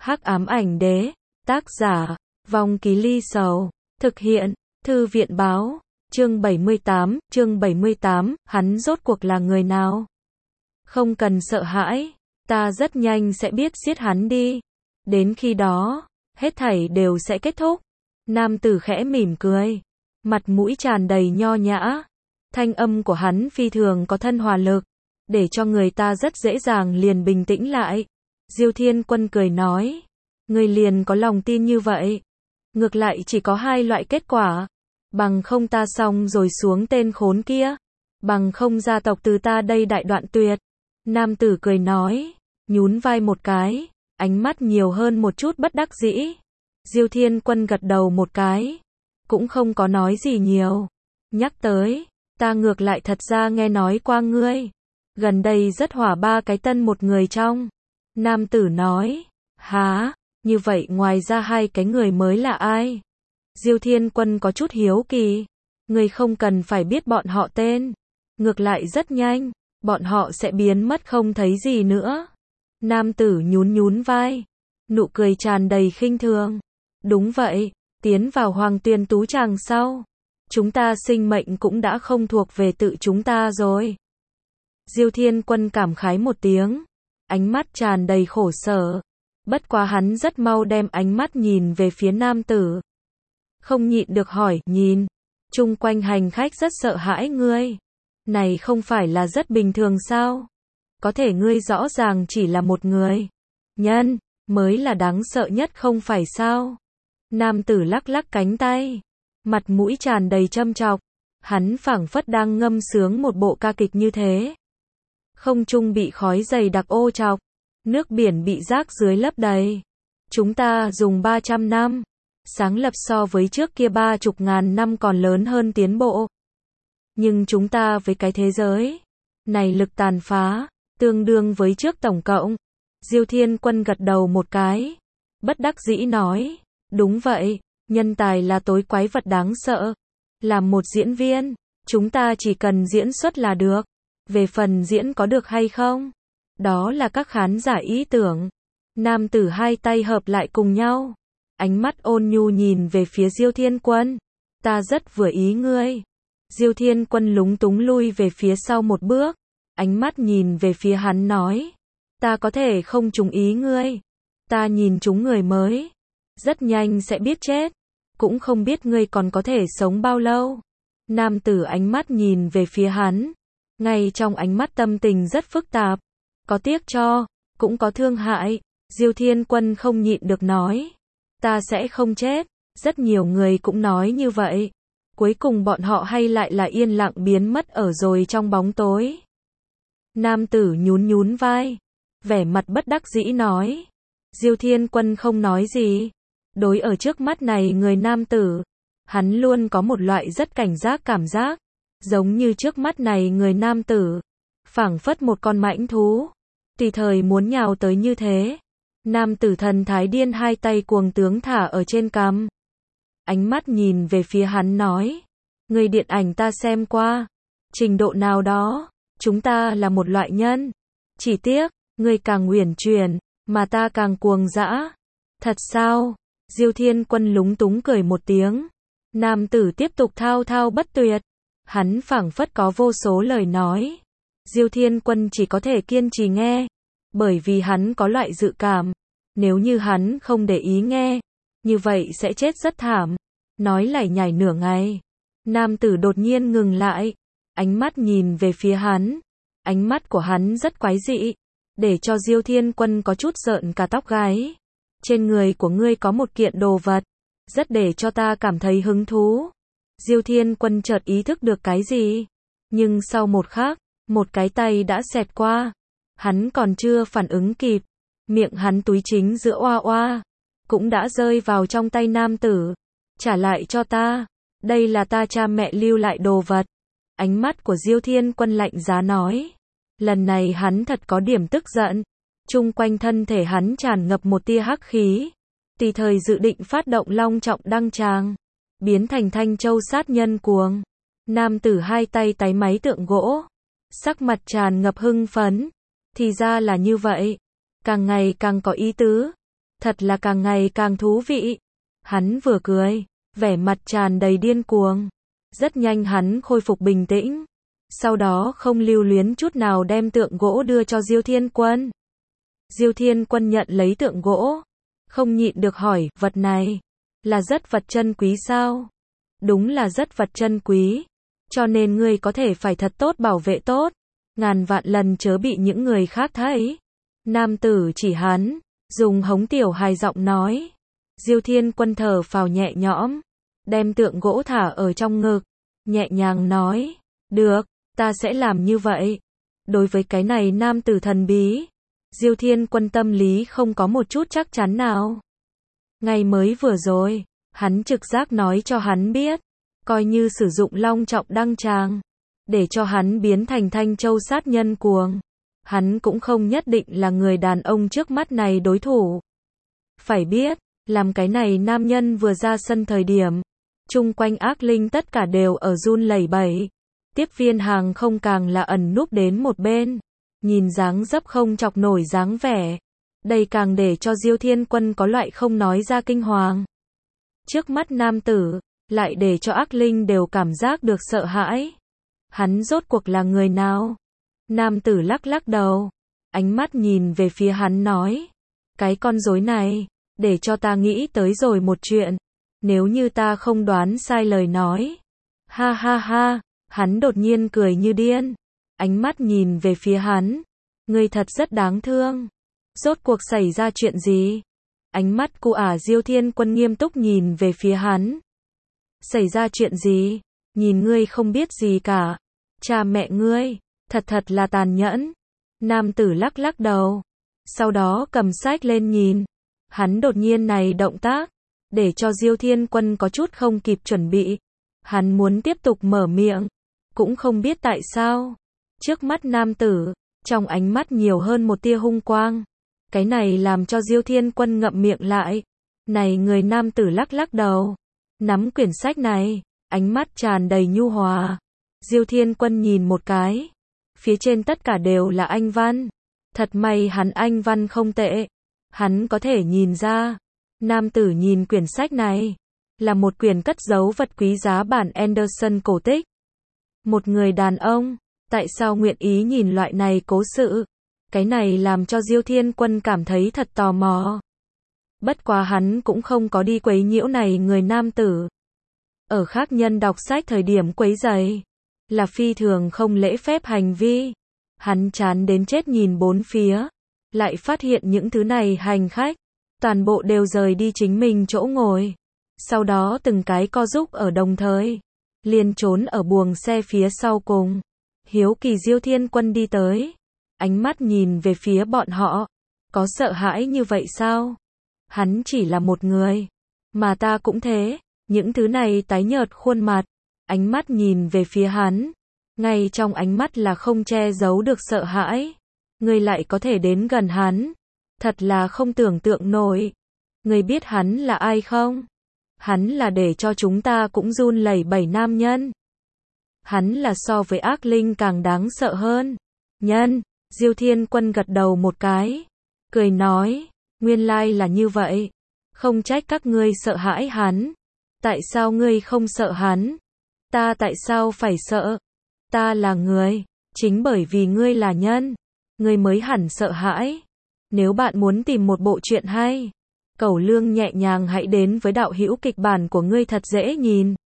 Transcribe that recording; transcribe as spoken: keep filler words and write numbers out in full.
Hắc ám ảnh đế, tác giả, Vong Ký Ly Sầu, thực hiện, Thư viện báo, chương bảy mươi tám, chương bảy mươi tám, hắn rốt cuộc là người nào? Không cần sợ hãi, ta rất nhanh sẽ biết giết hắn đi. Đến khi đó, hết thảy đều sẽ kết thúc. Nam tử khẽ mỉm cười, mặt mũi tràn đầy nho nhã. Thanh âm của hắn phi thường có thân hòa lực, để cho người ta rất dễ dàng liền bình tĩnh lại. Diêu Thiên Quân cười nói, ngươi liền có lòng tin như vậy. Ngược lại chỉ có hai loại kết quả. Bằng không ta xong rồi xuống tên khốn kia. Bằng không gia tộc từ ta đây đại đoạn tuyệt. Nam tử cười nói, nhún vai một cái, ánh mắt nhiều hơn một chút bất đắc dĩ. Diêu Thiên Quân gật đầu một cái, cũng không có nói gì nhiều. Nhắc tới, ta ngược lại thật ra nghe nói qua ngươi. Gần đây rất hỏa ba cái tân một người trong. Nam tử nói, hả, như vậy ngoài ra hai cái người mới là ai? Diêu Thiên Quân có chút hiếu kỳ. Ngươi không cần phải biết bọn họ tên. Ngược lại rất nhanh, bọn họ sẽ biến mất không thấy gì nữa. Nam tử nhún nhún vai, nụ cười tràn đầy khinh thường. Đúng vậy, tiến vào Hoàng Tuyền Tú Tràng sau, chúng ta sinh mệnh cũng đã không thuộc về tự chúng ta rồi. Diêu Thiên Quân cảm khái một tiếng, ánh mắt tràn đầy khổ sở. Bất quá hắn rất mau đem ánh mắt nhìn về phía nam tử. Không nhịn được hỏi, nhìn, chung quanh hành khách rất sợ hãi ngươi. Này không phải là rất bình thường sao? Có thể ngươi rõ ràng chỉ là một người nhân, mới là đáng sợ nhất không phải sao? Nam tử lắc lắc cánh tay, mặt mũi tràn đầy châm chọc. Hắn phảng phất đang ngâm sướng một bộ ca kịch như thế. Không trung bị khói dày đặc ô chọc, nước biển bị rác dưới lấp đầy. Chúng ta dùng ba trăm năm, sáng lập so với trước kia ba chục ngàn năm còn lớn hơn tiến bộ. Nhưng chúng ta với cái thế giới này lực tàn phá, tương đương với trước tổng cộng. Diêu Thiên Quân gật đầu một cái, bất đắc dĩ nói, đúng vậy, nhân tài là tối quái vật đáng sợ. Làm một diễn viên, chúng ta chỉ cần diễn xuất là được. Về phần diễn có được hay không, đó là các khán giả ý tưởng. Nam tử hai tay hợp lại cùng nhau, ánh mắt ôn nhu nhìn về phía Diêu Thiên Quân. Ta rất vừa ý ngươi. Diêu Thiên Quân lúng túng lui về phía sau một bước, ánh mắt nhìn về phía hắn nói, ta có thể không trúng ý ngươi. Ta nhìn trúng người mới, rất nhanh sẽ biết chết, cũng không biết ngươi còn có thể sống bao lâu. Nam tử ánh mắt nhìn về phía hắn, ngay trong ánh mắt tâm tình rất phức tạp, có tiếc cho, cũng có thương hại. Diêu Thiên Quân không nhịn được nói, ta sẽ không chết. Rất nhiều người cũng nói như vậy. Cuối cùng bọn họ hay lại là yên lặng biến mất ở rồi trong bóng tối. Nam tử nhún nhún vai, vẻ mặt bất đắc dĩ nói. Diêu Thiên Quân không nói gì. Đối ở trước mắt này người nam tử, hắn luôn có một loại rất cảnh giác cảm giác. Giống như trước mắt này người nam tử, phảng phất một con mãnh thú, tùy thời muốn nhào tới như thế. Nam tử thần thái điên, hai tay cuồng tướng thả ở trên cằm. Ánh mắt nhìn về phía hắn nói, người điện ảnh ta xem qua, trình độ nào đó, chúng ta là một loại nhân. Chỉ tiếc, người càng uyển chuyển, mà ta càng cuồng dã. Thật sao? Diêu Thiên Quân lúng túng cười một tiếng. Nam tử tiếp tục thao thao bất tuyệt. Hắn phảng phất có vô số lời nói. Diêu Thiên Quân chỉ có thể kiên trì nghe, bởi vì hắn có loại dự cảm, nếu như hắn không để ý nghe, như vậy sẽ chết rất thảm. Nói lải nhải nửa ngày, nam tử đột nhiên ngừng lại, ánh mắt nhìn về phía hắn. Ánh mắt của hắn rất quái dị, để cho Diêu Thiên Quân có chút rợn cả tóc gáy. Trên người của ngươi có một kiện đồ vật, rất để cho ta cảm thấy hứng thú. Diêu Thiên Quân chợt ý thức được cái gì, nhưng sau một khắc, một cái tay đã xẹt qua. Hắn còn chưa phản ứng kịp, miệng hắn túi chính giữa oa oa, cũng đã rơi vào trong tay nam tử. Trả lại cho ta, đây là ta cha mẹ lưu lại đồ vật. Ánh mắt của Diêu Thiên Quân lạnh giá nói. Lần này hắn thật có điểm tức giận. Chung quanh thân thể hắn tràn ngập một tia hắc khí, tùy thời dự định phát động long trọng đăng tràng, biến thành Thanh Châu sát nhân cuồng. Nam tử hai tay táy máy tượng gỗ, sắc mặt tràn ngập hưng phấn. Thì ra là như vậy, càng ngày càng có ý tứ. Thật là càng ngày càng thú vị. Hắn vừa cười, vẻ mặt tràn đầy điên cuồng. Rất nhanh hắn khôi phục bình tĩnh. Sau đó không lưu luyến chút nào đem tượng gỗ đưa cho Diêu Thiên Quân. Diêu Thiên Quân nhận lấy tượng gỗ. Không nhịn được hỏi, vật này là rất vật chân quý sao? Đúng là rất vật chân quý. Cho nên ngươi có thể phải thật tốt bảo vệ tốt. Ngàn vạn lần chớ bị những người khác thấy. Nam tử chỉ hắn, dùng hống tiểu hài giọng nói. Diêu Thiên Quân thở phào nhẹ nhõm, đem tượng gỗ thả ở trong ngực, nhẹ nhàng nói, được, ta sẽ làm như vậy. Đối với cái này nam tử thần bí, Diêu Thiên Quân tâm lý không có một chút chắc chắn nào. Ngày mới vừa rồi, hắn trực giác nói cho hắn biết, coi như sử dụng long trọng đăng tràng, để cho hắn biến thành Thanh Châu sát nhân cuồng. Hắn cũng không nhất định là người đàn ông trước mắt này đối thủ. Phải biết, làm cái này nam nhân vừa ra sân thời điểm, chung quanh ác linh tất cả đều ở run lẩy bẩy. Tiếp viên hàng không càng là ẩn núp đến một bên, nhìn dáng dấp không chọc nổi dáng vẻ. Đây càng để cho Diêu Thiên Quân có loại không nói ra kinh hoàng. Trước mắt nam tử, lại để cho ác linh đều cảm giác được sợ hãi. Hắn rốt cuộc là người nào? Nam tử lắc lắc đầu, ánh mắt nhìn về phía hắn nói, cái con rối này, để cho ta nghĩ tới rồi một chuyện, nếu như ta không đoán sai lời nói. Ha ha ha, hắn đột nhiên cười như điên, ánh mắt nhìn về phía hắn, ngươi thật rất đáng thương. Rốt cuộc xảy ra chuyện gì? Ánh mắt của ả Diêu Thiên Quân nghiêm túc nhìn về phía hắn. Xảy ra chuyện gì? Nhìn ngươi không biết gì cả. Cha mẹ ngươi, thật thật là tàn nhẫn. Nam tử lắc lắc đầu, sau đó cầm sách lên nhìn. Hắn đột nhiên này động tác, để cho Diêu Thiên Quân có chút không kịp chuẩn bị. Hắn muốn tiếp tục mở miệng, cũng không biết tại sao. Trước mắt nam tử, trong ánh mắt nhiều hơn một tia hung quang. Cái này làm cho Diêu Thiên Quân ngậm miệng lại. Này người nam tử lắc lắc đầu, nắm quyển sách này, ánh mắt tràn đầy nhu hòa. Diêu Thiên Quân nhìn một cái, phía trên tất cả đều là anh văn. Thật may hắn anh văn không tệ. Hắn có thể nhìn ra, nam tử nhìn quyển sách này, là một quyển cất giấu vật quý giá bản Anderson cổ tích. Một người đàn ông, tại sao nguyện ý nhìn loại này cố sự? Cái này làm cho Diêu Thiên Quân cảm thấy thật tò mò. Bất quá hắn cũng không có đi quấy nhiễu này người nam tử. Ở khác nhân đọc sách thời điểm quấy rầy, là phi thường không lễ phép hành vi. Hắn chán đến chết nhìn bốn phía, lại phát hiện những thứ này hành khách, toàn bộ đều rời đi chính mình chỗ ngồi. Sau đó từng cái co rúc ở đồng thời, liền trốn ở buồng xe phía sau cùng. Hiếu kỳ Diêu Thiên Quân đi tới, ánh mắt nhìn về phía bọn họ, có sợ hãi như vậy sao? Hắn chỉ là một người, mà ta cũng thế. Những thứ này tái nhợt khuôn mặt, ánh mắt nhìn về phía hắn, ngay trong ánh mắt là không che giấu được sợ hãi. Ngươi lại có thể đến gần hắn, thật là không tưởng tượng nổi. Ngươi biết hắn là ai không? Hắn là để cho chúng ta cũng run lẩy bẩy nam nhân. Hắn là so với ác linh càng đáng sợ hơn. Nhân, Diêu Thiên Quân gật đầu một cái, cười nói, nguyên lai là như vậy. Không trách các ngươi sợ hãi hắn. Tại sao ngươi không sợ hắn? Ta tại sao phải sợ? Ta là người, chính bởi vì ngươi là nhân, ngươi mới hẳn sợ hãi. Nếu bạn muốn tìm một bộ truyện hay, cẩu lương nhẹ nhàng hãy đến với đạo hữu kịch bản của ngươi thật dễ nhìn.